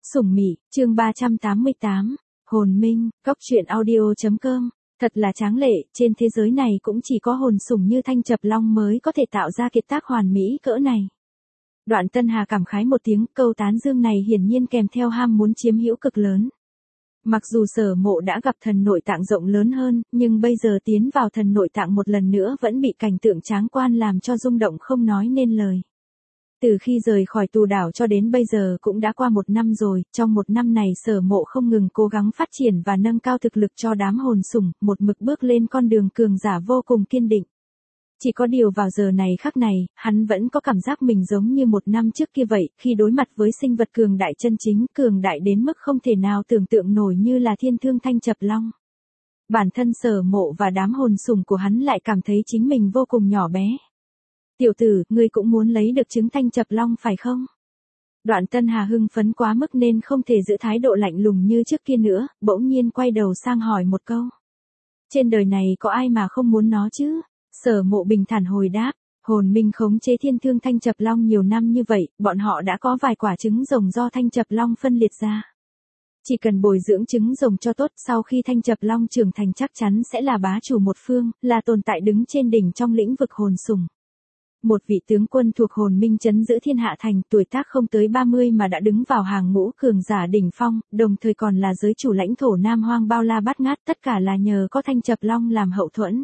Sủng Mị, chương 388, Hồn Minh, Góc truyện audio.com. Thật là tráng lệ, trên thế giới này cũng chỉ có hồn sủng như Thanh Chập Long mới có thể tạo ra kiệt tác hoàn mỹ cỡ này. Đoạn Tân Hà cảm khái một tiếng, câu tán dương này hiển nhiên kèm theo ham muốn chiếm hữu cực lớn. Mặc dù Sở Mộ đã gặp thần nội tạng rộng lớn hơn, nhưng bây giờ tiến vào thần nội tạng một lần nữa vẫn bị cảnh tượng tráng quan làm cho rung động không nói nên lời. Từ khi rời khỏi tù đảo cho đến bây giờ cũng đã qua 1 năm rồi, trong 1 năm này Sở Mộ không ngừng cố gắng phát triển và nâng cao thực lực cho đám hồn sủng, một mực bước lên con đường cường giả vô cùng kiên định. Chỉ có điều vào giờ này khắc này, hắn vẫn có cảm giác mình giống như 1 năm trước kia vậy, khi đối mặt với sinh vật cường đại chân chính, cường đại đến mức không thể nào tưởng tượng nổi như là thiên thương Thanh Chập Long. Bản thân Sở Mộ và đám hồn sủng của hắn lại cảm thấy chính mình vô cùng nhỏ bé. Tiểu tử, ngươi cũng muốn lấy được trứng Thanh Chập Long phải không? Đoạn Tân Hà hưng phấn quá mức nên không thể giữ thái độ lạnh lùng như trước kia nữa, bỗng nhiên quay đầu sang hỏi một câu. Trên đời này có ai mà không muốn nó chứ? Sở Mộ bình thản hồi đáp, hồn minh khống chế thiên thương Thanh Chập Long nhiều năm như vậy, bọn họ đã có vài quả trứng rồng do Thanh Chập Long phân liệt ra. Chỉ cần bồi dưỡng trứng rồng cho tốt, sau khi Thanh Chập Long trưởng thành chắc chắn sẽ là bá chủ một phương, là tồn tại đứng trên đỉnh trong lĩnh vực hồn sủng. Một vị tướng quân thuộc hồn minh trấn giữ thiên hạ thành, tuổi tác không tới 30 mà đã đứng vào hàng ngũ cường giả đỉnh phong, đồng thời còn là giới chủ lãnh thổ Nam Hoang bao la bát ngát, tất cả là nhờ có Thanh Chập Long làm hậu thuẫn.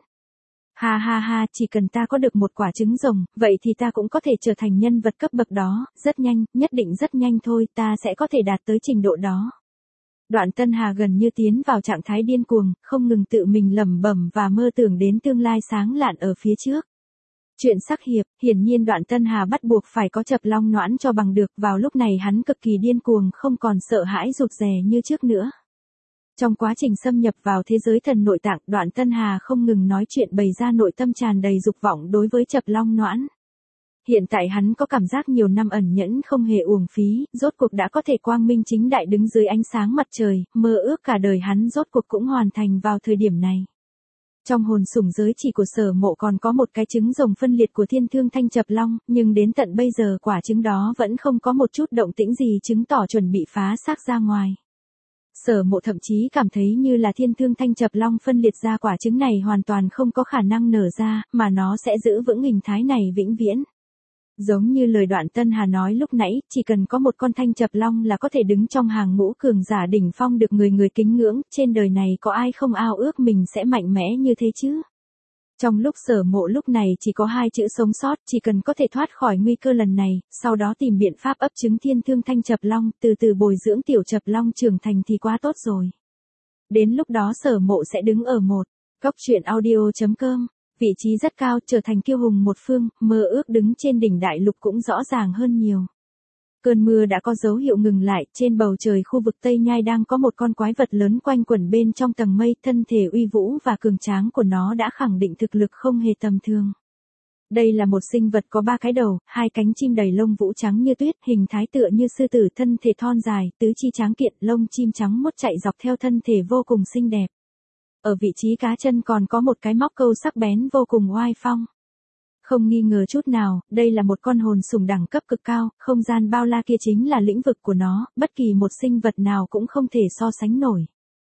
Ha ha ha, chỉ cần ta có được một quả trứng rồng, vậy thì ta cũng có thể trở thành nhân vật cấp bậc đó, rất nhanh, nhất định rất nhanh thôi, ta sẽ có thể đạt tới trình độ đó. Đoạn Tân Hà gần như tiến vào trạng thái điên cuồng, không ngừng tự mình lẩm bẩm và mơ tưởng đến tương lai sáng lạn ở phía trước. Chuyện sắc hiệp, hiển nhiên Đoạn Tân Hà bắt buộc phải có Chập Long noãn cho bằng được, vào lúc này hắn cực kỳ điên cuồng không còn sợ hãi rụt rè như trước nữa. Trong quá trình xâm nhập vào thế giới thần nội tạng, Đoạn Tân Hà không ngừng nói chuyện bày ra nội tâm tràn đầy dục vọng đối với Chập Long noãn. Hiện tại hắn có cảm giác nhiều năm ẩn nhẫn không hề uổng phí, rốt cuộc đã có thể quang minh chính đại đứng dưới ánh sáng mặt trời, mơ ước cả đời hắn rốt cuộc cũng hoàn thành vào thời điểm này. Trong hồn sủng giới chỉ của Sở Mộ còn có một cái trứng rồng phân liệt của thiên thương Thanh Chập Long, nhưng đến tận bây giờ quả trứng đó vẫn không có một chút động tĩnh gì, chứng tỏ chuẩn bị phá xác ra ngoài. Sở Mộ thậm chí cảm thấy như là thiên thương Thanh Chập Long phân liệt ra quả trứng này hoàn toàn không có khả năng nở ra, mà nó sẽ giữ vững hình thái này vĩnh viễn. Giống như lời Đoạn Tân Hà nói lúc nãy, chỉ cần có một con Thanh Chập Long là có thể đứng trong hàng ngũ cường giả đỉnh phong được người người kính ngưỡng, trên đời này có ai không ao ước mình sẽ mạnh mẽ như thế chứ? Trong lúc Sở Mộ lúc này chỉ có 2 chữ sống sót, chỉ cần có thể thoát khỏi nguy cơ lần này, sau đó tìm biện pháp ấp trứng thiên thương Thanh Chập Long, từ từ bồi dưỡng tiểu Chập Long trưởng thành thì quá tốt rồi. Đến lúc đó Sở Mộ sẽ đứng ở một góc truyện audio.com. Vị trí rất cao, trở thành kiêu hùng một phương, mơ ước đứng trên đỉnh đại lục cũng rõ ràng hơn nhiều. Cơn mưa đã có dấu hiệu ngừng lại, trên bầu trời khu vực Tây Nhai đang có một con quái vật lớn quanh quẩn bên trong tầng mây, thân thể uy vũ và cường tráng của nó đã khẳng định thực lực không hề tầm thường. Đây là một sinh vật có 3 cái đầu, 2 cánh chim đầy lông vũ trắng như tuyết, hình thái tựa như sư tử, thân thể thon dài, tứ chi tráng kiện, lông chim trắng muốt chạy dọc theo thân thể vô cùng xinh đẹp. Ở vị trí cá chân còn có một cái móc câu sắc bén vô cùng oai phong. Không nghi ngờ chút nào, đây là một con hồn sủng đẳng cấp cực cao, không gian bao la kia chính là lĩnh vực của nó, bất kỳ một sinh vật nào cũng không thể so sánh nổi.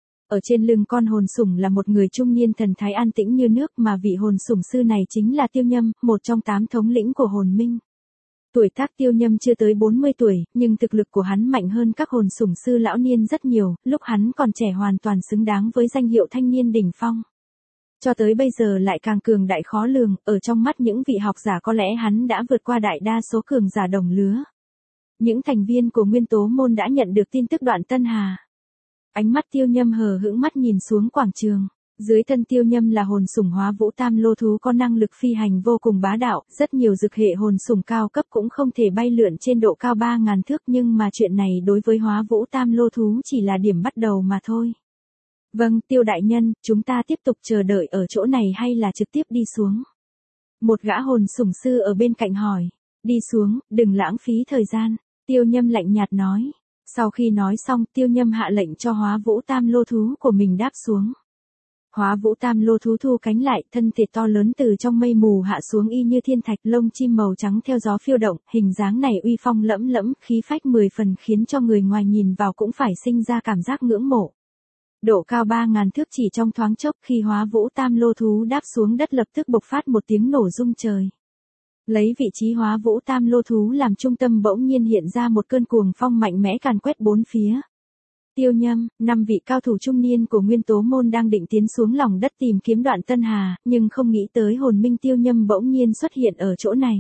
Ở trên lưng con hồn sủng là một người trung niên thần thái an tĩnh như nước, mà vị hồn sủng sư này chính là Tiêu Nhâm, một trong 8 thống lĩnh của hồn minh. Tuổi tác Tiêu Nhâm chưa tới 40 tuổi, nhưng thực lực của hắn mạnh hơn các hồn sủng sư lão niên rất nhiều, lúc hắn còn trẻ hoàn toàn xứng đáng với danh hiệu thanh niên đỉnh phong. Cho tới bây giờ lại càng cường đại khó lường, ở trong mắt những vị học giả có lẽ hắn đã vượt qua đại đa số cường giả đồng lứa. Những thành viên của Nguyên Tố môn đã nhận được tin tức Đoạn Tân Hà. Ánh mắt Tiêu Nhâm hờ hững mắt nhìn xuống quảng trường. Dưới thân Tiêu Nhâm là hồn sủng hóa vũ tam lô thú có năng lực phi hành vô cùng bá đạo, rất nhiều dược hệ hồn sủng cao cấp cũng không thể bay lượn trên độ cao 3.000 thước, nhưng mà chuyện này đối với hóa vũ tam lô thú chỉ là điểm bắt đầu mà thôi. Vâng, Tiêu đại nhân, chúng ta tiếp tục chờ đợi ở chỗ này hay là trực tiếp đi xuống? Một gã hồn sủng sư ở bên cạnh hỏi. Đi xuống, đừng lãng phí thời gian. Tiêu Nhâm lạnh nhạt nói. Sau khi nói xong, Tiêu Nhâm hạ lệnh cho hóa vũ tam lô thú của mình đáp xuống. Hóa Vũ Tam Lô thú thu cánh lại, thân thể to lớn từ trong mây mù hạ xuống y như thiên thạch, lông chim màu trắng theo gió phiêu động, hình dáng này uy phong lẫm lẫm, khí phách 10 phần khiến cho người ngoài nhìn vào cũng phải sinh ra cảm giác ngưỡng mộ. Độ cao 3.000 thước chỉ trong thoáng chốc, khi Hóa Vũ Tam Lô thú đáp xuống đất lập tức bộc phát một tiếng nổ rung trời. Lấy vị trí Hóa Vũ Tam Lô thú làm trung tâm bỗng nhiên hiện ra một cơn cuồng phong mạnh mẽ càn quét bốn phía. Tiêu Nhâm, 5 vị cao thủ trung niên của Nguyên Tố môn đang định tiến xuống lòng đất tìm kiếm Đoạn Tân Hà, nhưng không nghĩ tới hồn minh Tiêu Nhâm bỗng nhiên xuất hiện ở chỗ này.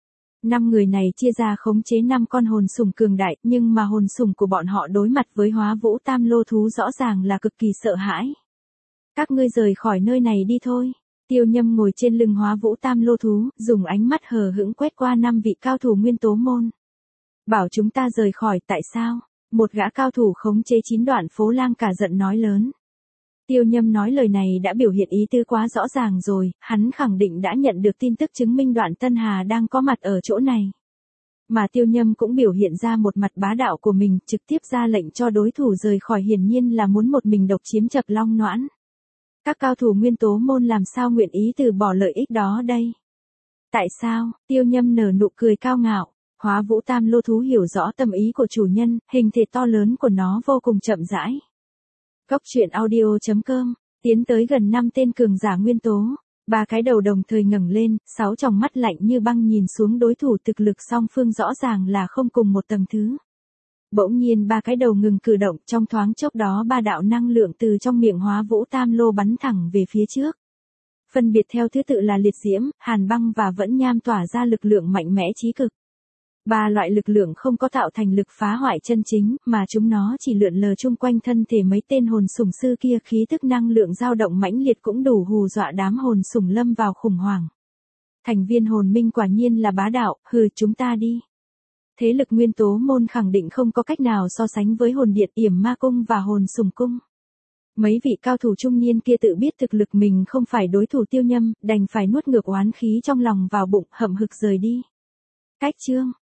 5 người này chia ra khống chế 5 con hồn sủng cường đại, nhưng mà hồn sủng của bọn họ đối mặt với Hóa Vũ Tam Lô thú rõ ràng là cực kỳ sợ hãi. Các ngươi rời khỏi nơi này đi thôi. Tiêu Nhâm ngồi trên lưng Hóa Vũ Tam Lô thú, dùng ánh mắt hờ hững quét qua 5 vị cao thủ Nguyên Tố môn. Bảo chúng ta rời khỏi, tại sao? Một gã cao thủ khống chế 9 đoạn phố lang cả giận nói lớn. Tiêu Nhâm nói lời này đã biểu hiện ý tứ quá rõ ràng rồi, hắn khẳng định đã nhận được tin tức chứng minh Đoạn Tân Hà đang có mặt ở chỗ này. Mà Tiêu Nhâm cũng biểu hiện ra một mặt bá đạo của mình, trực tiếp ra lệnh cho đối thủ rời khỏi, hiển nhiên là muốn một mình độc chiếm Chập Long Noãn. Các cao thủ Nguyên Tố môn làm sao nguyện ý từ bỏ lợi ích đó đây? Tại sao? Tiêu Nhâm nở nụ cười cao ngạo. Hóa Vũ Tam Lô thú hiểu rõ tâm ý của chủ nhân, hình thể to lớn của nó vô cùng chậm rãi. Góc truyện audio.com, tiến tới gần 5 tên cường giả Nguyên Tố, 3 cái đầu đồng thời ngẩng lên, 6 tròng mắt lạnh như băng nhìn xuống đối thủ, thực lực song phương rõ ràng là không cùng một tầng thứ. Bỗng nhiên 3 cái đầu ngừng cử động, trong thoáng chốc đó 3 đạo năng lượng từ trong miệng Hóa Vũ Tam Lô bắn thẳng về phía trước. Phân biệt theo thứ tự là liệt diễm, hàn băng và vẫn nham tỏa ra lực lượng mạnh mẽ chí cực. 3 loại lực lượng không có tạo thành lực phá hoại chân chính, mà chúng nó chỉ lượn lờ chung quanh thân thể mấy tên hồn sủng sư kia, khí tức năng lượng dao động mãnh liệt cũng đủ hù dọa đám hồn sủng lâm vào khủng hoảng. Thành viên hồn minh quả nhiên là bá đạo, hừ, chúng ta đi. Thế lực Nguyên Tố môn khẳng định không có cách nào so sánh với hồn điện, Yểm Ma cung và hồn sủng cung. Mấy vị cao thủ trung niên kia tự biết thực lực mình không phải đối thủ Tiêu Nhâm, đành phải nuốt ngược oán khí trong lòng vào bụng, hậm hực rời đi. Cách chương